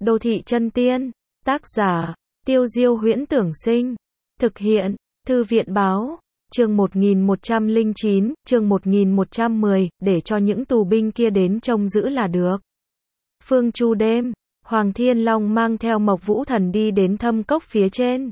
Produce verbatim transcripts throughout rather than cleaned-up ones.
Đô thị chân tiên. Tác giả, Tiêu Diêu Huyễn Tưởng Sinh. Thực hiện, Thư viện Báo. Chương một nghìn một trăm lẻ chín, chương một nghìn một trăm mười, để cho những tù binh kia đến trông giữ là được. Phương Chu đêm, Hoàng Thiên Long mang theo Mộc Vũ Thần đi đến thâm cốc phía trên.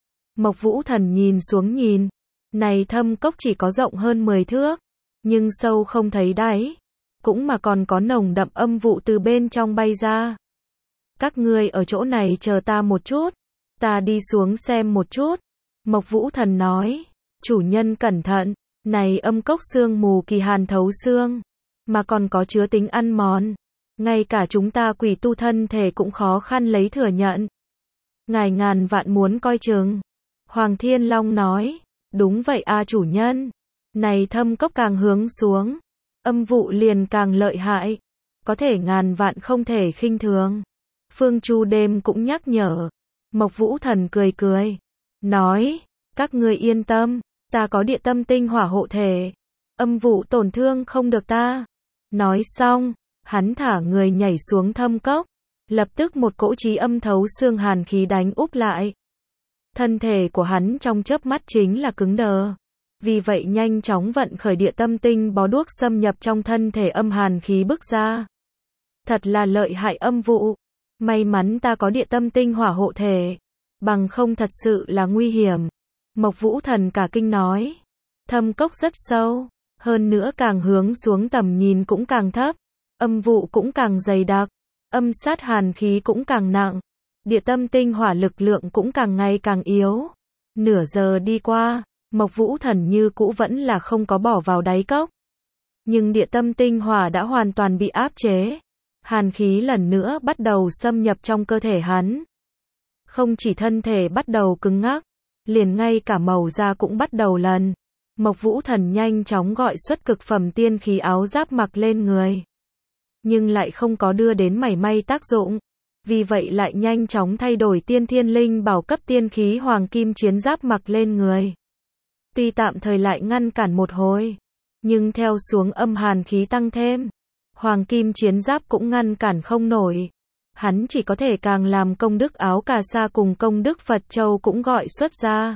Mộc Vũ Thần nhìn xuống nhìn, này thâm cốc chỉ có rộng hơn mười thước, nhưng sâu không thấy đáy, cũng mà còn có nồng đậm âm vụ từ bên trong bay ra. Các ngươi ở chỗ này chờ ta một chút, ta đi xuống xem một chút. Mộc Vũ Thần nói, chủ nhân cẩn thận, này âm cốc sương mù kỳ hàn thấu xương, mà còn có chứa tính ăn mòn, ngay cả chúng ta quỷ tu thân thể cũng khó khăn lấy thừa nhận. Ngài ngàn vạn muốn coi chừng. Hoàng Thiên Long nói, đúng vậy a chủ nhân, này thâm cốc càng hướng xuống, âm vụ liền càng lợi hại, có thể ngàn vạn không thể khinh thường. Phương Chu đêm cũng nhắc nhở. Mộc Vũ Thần cười cười, nói, các ngươi yên tâm, ta có địa tâm tinh hỏa hộ thể, âm vụ tổn thương không được ta. Nói xong, hắn thả người nhảy xuống thâm cốc, lập tức một cỗ chí âm thấu xương hàn khí đánh úp lại. Thân thể của hắn trong chớp mắt chính là cứng đờ, vì vậy nhanh chóng vận khởi địa tâm tinh bó đuốc xâm nhập trong thân thể âm hàn khí bức ra. Thật là lợi hại âm vụ, may mắn ta có địa tâm tinh hỏa hộ thể, bằng không thật sự là nguy hiểm. Mộc Vũ Thần cả kinh nói, thâm cốc rất sâu, hơn nữa càng hướng xuống tầm nhìn cũng càng thấp, âm vụ cũng càng dày đặc, âm sát hàn khí cũng càng nặng, địa tâm tinh hỏa lực lượng cũng càng ngày càng yếu. Nửa giờ đi qua, Mộc Vũ Thần như cũ vẫn là không có bỏ vào đáy cốc. Nhưng địa tâm tinh hỏa đã hoàn toàn bị áp chế. Hàn khí lần nữa bắt đầu xâm nhập trong cơ thể hắn. Không chỉ thân thể bắt đầu cứng ngắc, liền ngay cả màu da cũng bắt đầu lần. Mộc Vũ Thần nhanh chóng gọi xuất cực phẩm tiên khí áo giáp mặc lên người. Nhưng lại không có đưa đến mảy may tác dụng. Vì vậy lại nhanh chóng thay đổi tiên thiên linh bảo cấp tiên khí hoàng kim chiến giáp mặc lên người. Tuy tạm thời lại ngăn cản một hồi, nhưng theo xuống âm hàn khí tăng thêm, hoàng kim chiến giáp cũng ngăn cản không nổi. Hắn chỉ có thể càng làm công đức áo cà sa cùng công đức Phật Châu cũng gọi xuất ra.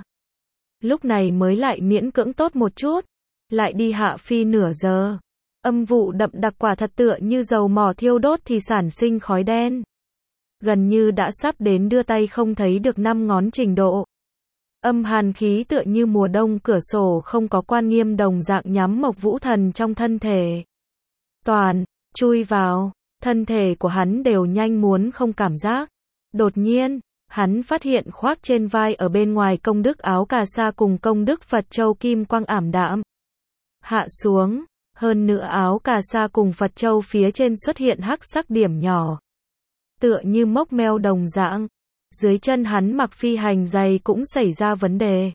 Lúc này mới lại miễn cưỡng tốt một chút, lại đi hạ phi nửa giờ. Âm vụ đậm đặc quả thật tựa như dầu mỏ thiêu đốt thì sản sinh khói đen. Gần như đã sắp đến đưa tay không thấy được năm ngón trình độ. Âm hàn khí tựa như mùa đông cửa sổ không có quan nghiêm đồng dạng nhắm Mộc Vũ Thần trong thân thể. Toàn, chui vào, thân thể của hắn đều nhanh muốn không cảm giác. Đột nhiên, hắn phát hiện khoác trên vai ở bên ngoài công đức áo cà sa cùng công đức Phật Châu kim quang ảm đạm. Hạ xuống, hơn nữa áo cà sa cùng Phật Châu phía trên xuất hiện hắc sắc điểm nhỏ. Tựa như mốc meo đồng dạng. Dưới chân hắn mặc phi hành giày cũng xảy ra vấn đề.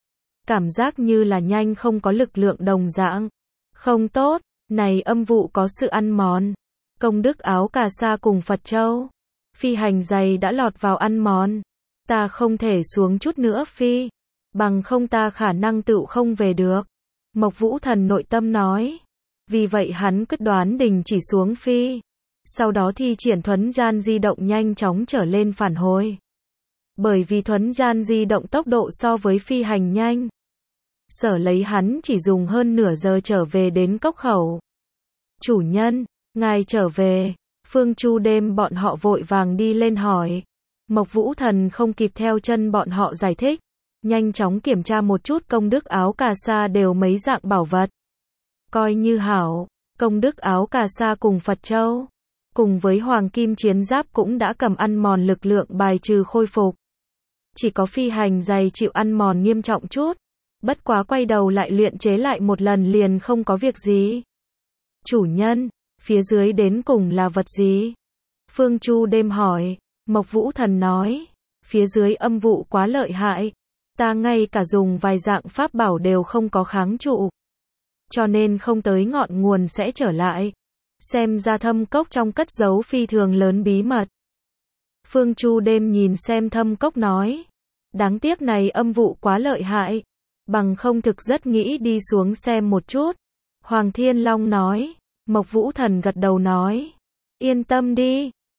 Cảm giác như là nhanh không có lực lượng đồng dạng. Không tốt, này âm vụ có sự ăn mòn. Công đức áo cà sa cùng Phật Châu. Phi hành giày đã lọt vào ăn mòn. Ta không thể xuống chút nữa phi. Bằng không ta khả năng tự không về được. Mộc Vũ Thần nội tâm nói. Vì vậy hắn quyết đoán đình chỉ xuống phi. Sau đó thi triển thuấn gian di động nhanh chóng trở lên phản hồi. Bởi vì thuấn gian di động tốc độ so với phi hành nhanh. Sở lấy hắn chỉ dùng hơn nửa giờ trở về đến cốc khẩu. Chủ nhân, ngài trở về. Phương Chu đêm bọn họ vội vàng đi lên hỏi. Mộc Vũ Thần không kịp theo chân bọn họ giải thích. Nhanh chóng kiểm tra một chút công đức áo cà sa đều mấy dạng bảo vật. Coi như hảo, công đức áo cà sa cùng Phật Châu. Cùng với hoàng kim chiến giáp cũng đã cầm ăn mòn lực lượng bài trừ khôi phục. Chỉ có phi hành giày chịu ăn mòn nghiêm trọng chút. Bất quá quay đầu lại luyện chế lại một lần liền không có việc gì. Chủ nhân, phía dưới đến cùng là vật gì? Phương Chu đêm hỏi. Mộc Vũ Thần nói, phía dưới âm vụ quá lợi hại. Ta ngay cả dùng vài dạng pháp bảo đều không có kháng trụ. Cho nên không tới ngọn nguồn sẽ trở lại. Xem ra thâm cốc trong cất giấu phi thường lớn bí mật. Phương Chu đêm nhìn xem thâm cốc nói. Đáng tiếc này âm vụ quá lợi hại. Bằng không thực rất nghĩ đi xuống xem một chút. Hoàng Thiên Long nói. Mộc Vũ Thần gật đầu nói. Yên tâm đi.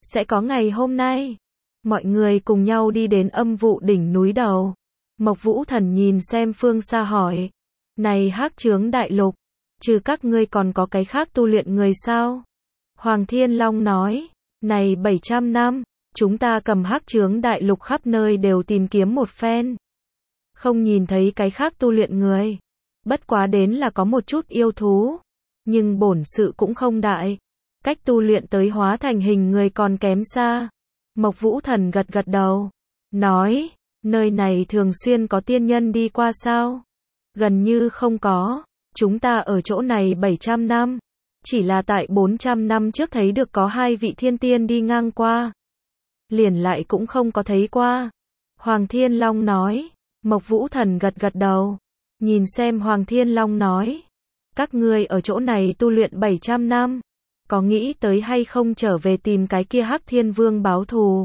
sẽ có ngày hôm nay. Mọi người cùng nhau đi đến âm vụ đỉnh núi đầu. Mộc Vũ Thần nhìn xem phương xa hỏi. Này Hắc Chướng Đại Lục, trừ các ngươi còn có cái khác tu luyện người sao? Hoàng Thiên Long nói. Này bảy trăm năm, chúng ta cầm Hắc Chướng Đại Lục khắp nơi đều tìm kiếm một phen. Không nhìn thấy cái khác tu luyện người. Bất quá đến là có một chút yêu thú. Nhưng bổn sự cũng không đại. Cách tu luyện tới hóa thành hình người còn kém xa. Mộc Vũ Thần gật gật đầu. Nói, nơi này thường xuyên có tiên nhân đi qua sao? Gần như không có. Chúng ta ở chỗ này bảy trăm năm. Chỉ là tại bốn trăm năm trước thấy được có hai vị thiên tiên đi ngang qua. Liền lại cũng không có thấy qua. Hoàng Thiên Long nói. Mộc Vũ Thần gật gật đầu. Nhìn xem Hoàng Thiên Long nói. Các ngươi ở chỗ này tu luyện bảy trăm năm. Có nghĩ tới hay không trở về tìm cái kia Hắc Thiên Vương báo thù?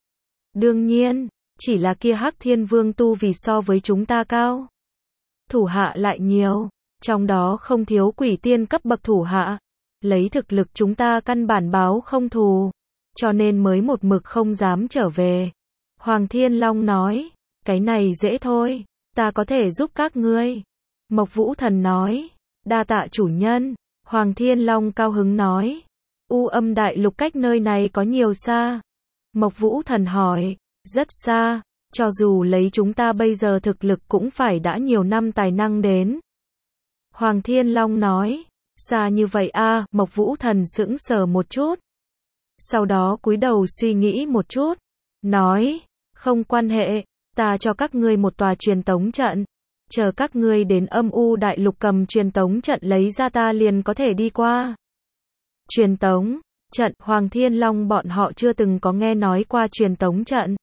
Đương nhiên, chỉ là kia Hắc Thiên Vương tu vì so với chúng ta cao. Thủ hạ lại nhiều, trong đó không thiếu quỷ tiên cấp bậc thủ hạ. Lấy thực lực chúng ta căn bản báo không thù, cho nên mới một mực không dám trở về. Hoàng Thiên Long nói, cái này dễ thôi, ta có thể giúp các ngươi. Mộc Vũ Thần nói, đa tạ chủ nhân. Hoàng Thiên Long cao hứng nói, U Âm Đại Lục cách nơi này có nhiều xa? Mộc Vũ Thần hỏi, rất xa, cho dù lấy chúng ta bây giờ thực lực cũng phải đã nhiều năm tài năng đến. Hoàng Thiên Long nói, xa như vậy a? À, Mộc Vũ Thần sững sờ một chút. Sau đó cúi đầu suy nghĩ một chút, nói, không quan hệ, ta cho các ngươi một tòa truyền tống trận. Chờ các ngươi đến Âm U Đại Lục cầm truyền tống trận lấy ra ta liền có thể đi qua. Truyền tống trận, Hoàng Thiên Long bọn họ chưa từng có nghe nói qua truyền tống trận.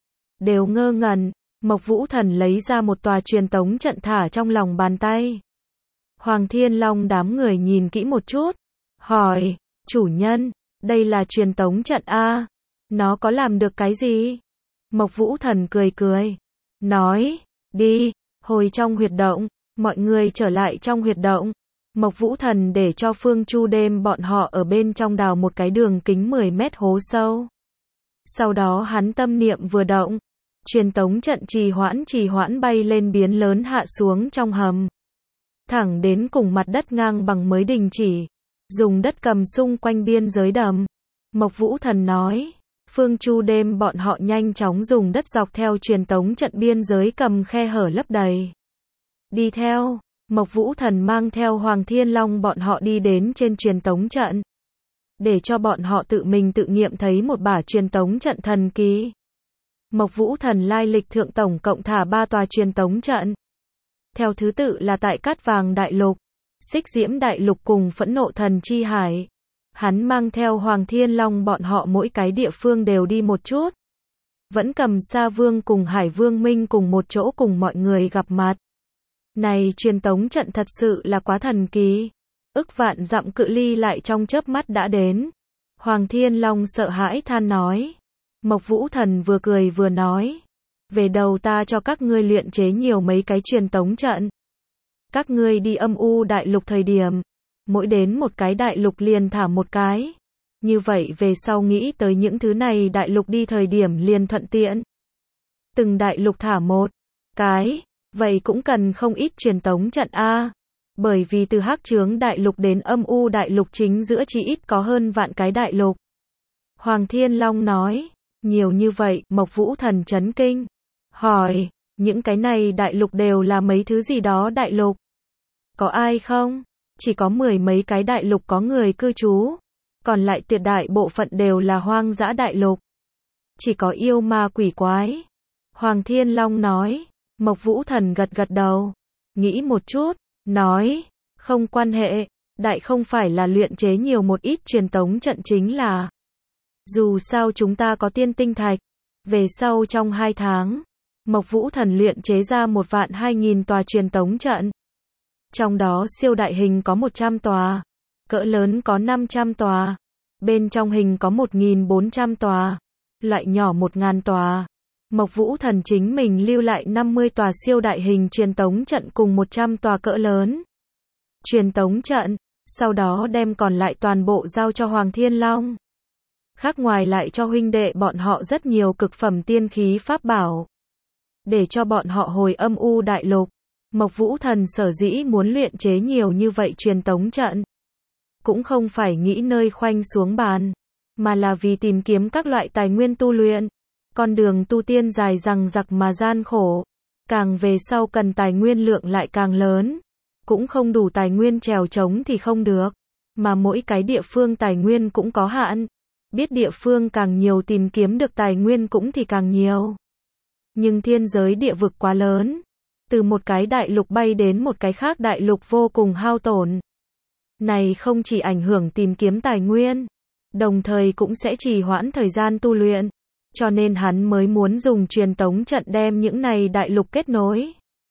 Đều ngơ ngẩn, Mộc Vũ Thần lấy ra một tòa truyền tống trận thả trong lòng bàn tay. Hoàng Thiên Long đám người nhìn kỹ một chút, hỏi, chủ nhân, đây là truyền tống trận a? Nó có làm được cái gì? Mộc Vũ Thần cười cười, nói, đi. Hồi trong huyệt động, mọi người trở lại trong huyệt động. Mộc Vũ Thần để cho Phương Chu đêm bọn họ ở bên trong đào một cái đường kính mười mét hố sâu. Sau đó hắn tâm niệm vừa động, truyền tống trận trì hoãn trì hoãn bay lên biến lớn hạ xuống trong hầm. Thẳng đến cùng mặt đất ngang bằng mới đình chỉ, dùng đất cầm xung quanh biên giới đầm. Mộc Vũ Thần nói, Phương Chu đêm bọn họ nhanh chóng dùng đất dọc theo truyền tống trận biên giới cầm khe hở lấp đầy. Đi theo, Mộc Vũ Thần mang theo Hoàng Thiên Long bọn họ đi đến trên truyền tống trận. Để cho bọn họ tự mình tự nghiệm thấy một bả truyền tống trận thần kỳ. Mộc Vũ Thần lai lịch thượng tổng cộng thả ba tòa truyền tống trận. Theo thứ tự là tại Cát Vàng Đại Lục, Xích Diễm Đại Lục cùng Phẫn Nộ Thần Chi Hải. Hắn mang theo Hoàng Thiên Long bọn họ mỗi cái địa phương đều đi một chút. Vẫn cầm Sa Vương cùng Hải Vương Minh cùng một chỗ cùng mọi người gặp mặt. Này truyền tống trận thật sự là quá thần kỳ. Ức vạn dặm cự ly lại trong chớp mắt đã đến. Hoàng Thiên Long sợ hãi than nói. Mộc Vũ Thần vừa cười vừa nói. Về đầu ta cho các ngươi luyện chế nhiều mấy cái truyền tống trận. Các ngươi đi Âm U Đại Lục thời điểm, mỗi đến một cái đại lục liền thả một cái. Như vậy về sau nghĩ tới những thứ này đại lục đi thời điểm liền thuận tiện. Từng đại lục thả một cái, vậy cũng cần không ít truyền tống trận a. Bởi vì từ Hắc Chướng Đại Lục đến Âm U Đại Lục chính giữa chỉ ít có hơn vạn cái đại lục. Hoàng Thiên Long nói, nhiều như vậy, Mộc Vũ Thần chấn kinh. Hỏi, những cái này đại lục đều là mấy thứ gì đó đại lục? Có ai không? Chỉ có mười mấy cái đại lục có người cư trú. Còn lại tuyệt đại bộ phận đều là hoang dã đại lục. Chỉ có yêu ma quỷ quái. Hoàng Thiên Long nói. Mộc Vũ Thần gật gật đầu. Nghĩ một chút. Nói. Không quan hệ. Đại không phải là luyện chế nhiều một ít truyền tống trận chính là. Dù sao chúng ta có tiên tinh thạch. Về sau trong hai tháng. Mộc Vũ Thần luyện chế ra một vạn hai nghìn tòa truyền tống trận. Trong đó siêu đại hình có một trăm tòa, cỡ lớn có năm trăm tòa, bên trong hình có một nghìn bốn trăm tòa, loại nhỏ một nghìn tòa. Mộc Vũ Thần chính mình lưu lại năm mươi tòa siêu đại hình truyền tống trận cùng một trăm tòa cỡ lớn truyền tống trận, sau đó đem còn lại toàn bộ giao cho Hoàng Thiên Long. khác ngoài lại cho huynh đệ bọn họ rất nhiều cực phẩm tiên khí pháp bảo. Để cho bọn họ hồi âm u đại lục. Mộc Vũ Thần sở dĩ muốn luyện chế nhiều như vậy truyền tống trận. Cũng không phải nghĩ nơi khoanh xuống bàn, mà là vì tìm kiếm các loại tài nguyên tu luyện. Con đường tu tiên dài dằng dặc mà gian khổ. Càng về sau cần tài nguyên lượng lại càng lớn. Cũng không đủ tài nguyên trèo trống thì không được. Mà mỗi cái địa phương tài nguyên cũng có hạn. Biết địa phương càng nhiều tìm kiếm được tài nguyên cũng thì càng nhiều. Nhưng thiên giới địa vực quá lớn. Từ một cái đại lục bay đến một cái khác đại lục vô cùng hao tổn. Này không chỉ ảnh hưởng tìm kiếm tài nguyên, đồng thời cũng sẽ trì hoãn thời gian tu luyện. Cho nên hắn mới muốn dùng truyền tống trận đem những này đại lục kết nối.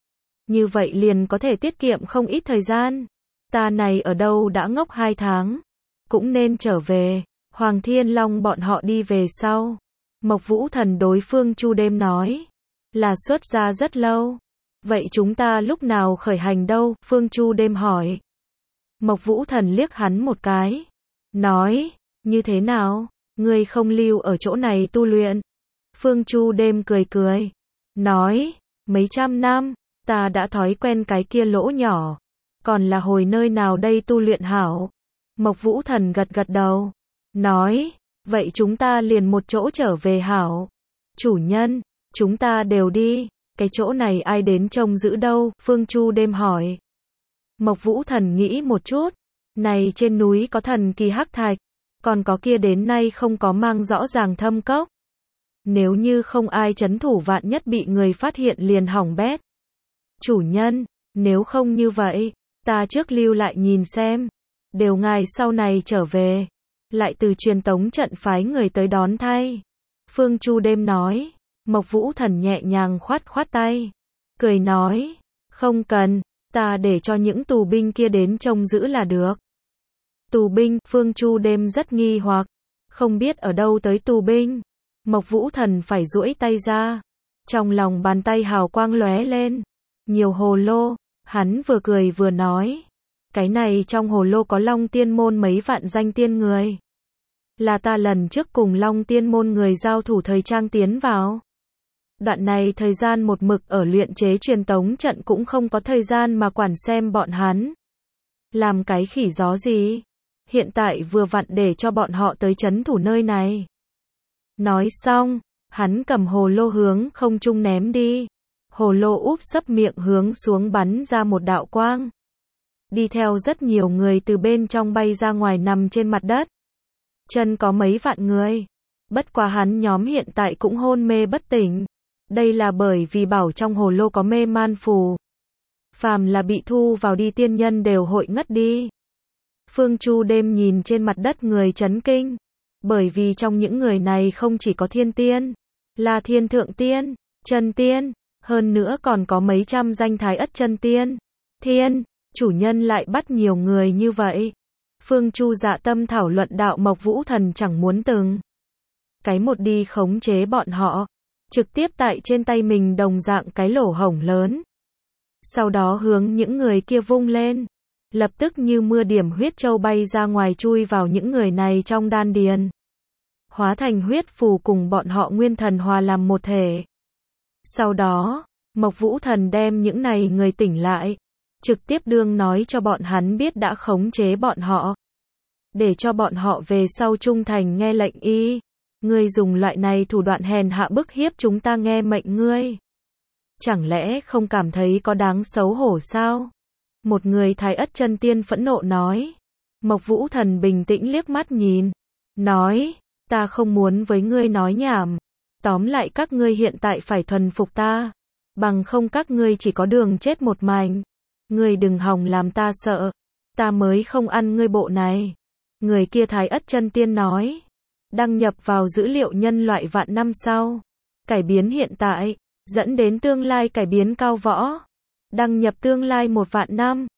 Như vậy liền có thể tiết kiệm không ít thời gian. Ta này ở đâu đã ngốc hai tháng. Cũng nên trở về. Hoàng Thiên Long bọn họ đi về sau. Mộc Vũ Thần đối Phương Chu Đêm nói. Là xuất ra rất lâu. Vậy chúng ta lúc nào khởi hành đâu? Phương Chu Đêm hỏi. Mộc Vũ Thần liếc hắn một cái. Nói. Như thế nào? Ngươi không lưu ở chỗ này tu luyện. Phương Chu Đêm cười cười. Nói. Mấy trăm năm. Ta đã thói quen cái kia lỗ nhỏ. Còn là hồi nơi nào đây tu luyện hảo? Mộc Vũ Thần gật gật đầu. Nói. Vậy chúng ta liền một chỗ trở về hảo. Chủ nhân. Chúng ta đều đi. Cái chỗ này ai đến trông giữ đâu? Phương Chu Đêm hỏi. Mộc Vũ Thần nghĩ một chút. Này trên núi có thần kỳ hắc thạch. Còn có kia đến nay không có mang rõ ràng thâm cốc. Nếu như không ai trấn thủ vạn nhất bị người phát hiện liền hỏng bét. Chủ nhân, nếu không như vậy, ta trước lưu lại nhìn xem. Đều ngài sau này trở về. Lại từ truyền tống trận phái người tới đón thay. Phương Chu Đêm nói. Mộc Vũ Thần nhẹ nhàng khoát khoát tay. Cười nói. Không cần, ta để cho những tù binh kia đến trông giữ là được. Tù binh, Phương Chu Đêm rất nghi hoặc. Không biết ở đâu tới tù binh. Mộc Vũ Thần phải duỗi tay ra. Trong lòng bàn tay hào quang lóe lên. Nhiều hồ lô, hắn vừa cười vừa nói. Cái này trong hồ lô có Long Tiên Môn mấy vạn danh tiên người. Là ta lần trước cùng Long Tiên Môn người giao thủ thời trang tiến vào. Đoạn này thời gian một mực ở luyện chế truyền tống trận cũng không có thời gian mà quản xem bọn hắn. Làm cái khỉ gió gì? Hiện tại vừa vặn để cho bọn họ tới trấn thủ nơi này. Nói xong, hắn cầm hồ lô hướng không trung ném đi. Hồ lô úp sấp miệng hướng xuống bắn ra một đạo quang. Đi theo rất nhiều người từ bên trong bay ra ngoài nằm trên mặt đất. Chân có mấy vạn người. Bất quá hắn nhóm hiện tại cũng hôn mê bất tỉnh. Đây là bởi vì bảo trong hồ lô có mê man phù. Phàm là bị thu vào đi tiên nhân đều hội ngất đi. Phương Chu Đêm nhìn trên mặt đất người chấn kinh. Bởi vì trong những người này không chỉ có thiên tiên, là thiên thượng tiên, chân tiên, hơn nữa còn có mấy trăm danh thái ất chân tiên. Thiên, chủ nhân lại bắt nhiều người như vậy. Phương Chu dạ tâm thảo luận đạo Mộc Vũ Thần chẳng muốn từng. Cái một đi khống chế bọn họ. Trực tiếp tại trên tay mình đồng dạng cái lỗ hổng lớn. Sau đó hướng những người kia vung lên. Lập tức như mưa điểm huyết châu bay ra ngoài chui vào những người này trong đan điền. Hóa thành huyết phù cùng bọn họ nguyên thần hòa làm một thể. Sau đó, Mộc Vũ Thần đem những này người tỉnh lại. Trực tiếp đương nói cho bọn hắn biết đã khống chế bọn họ. Để cho bọn họ về sau trung thành nghe lệnh y. Ngươi dùng loại này thủ đoạn hèn hạ bức hiếp chúng ta nghe mệnh ngươi. Chẳng lẽ không cảm thấy có đáng xấu hổ sao? Một người thái ất chân tiên phẫn nộ nói. Mộc Vũ Thần bình tĩnh liếc mắt nhìn. Nói, ta không muốn với ngươi nói nhảm. Tóm lại các ngươi hiện tại phải thuần phục ta. Bằng không các ngươi chỉ có đường chết một mảnh. Ngươi đừng hòng làm ta sợ. Ta mới không ăn ngươi bộ này. Người kia thái ất chân tiên nói. Đăng nhập vào dữ liệu nhân loại vạn năm sau. Cải biến hiện tại. Dẫn đến tương lai cải biến cao võ. Đăng nhập tương lai một vạn năm.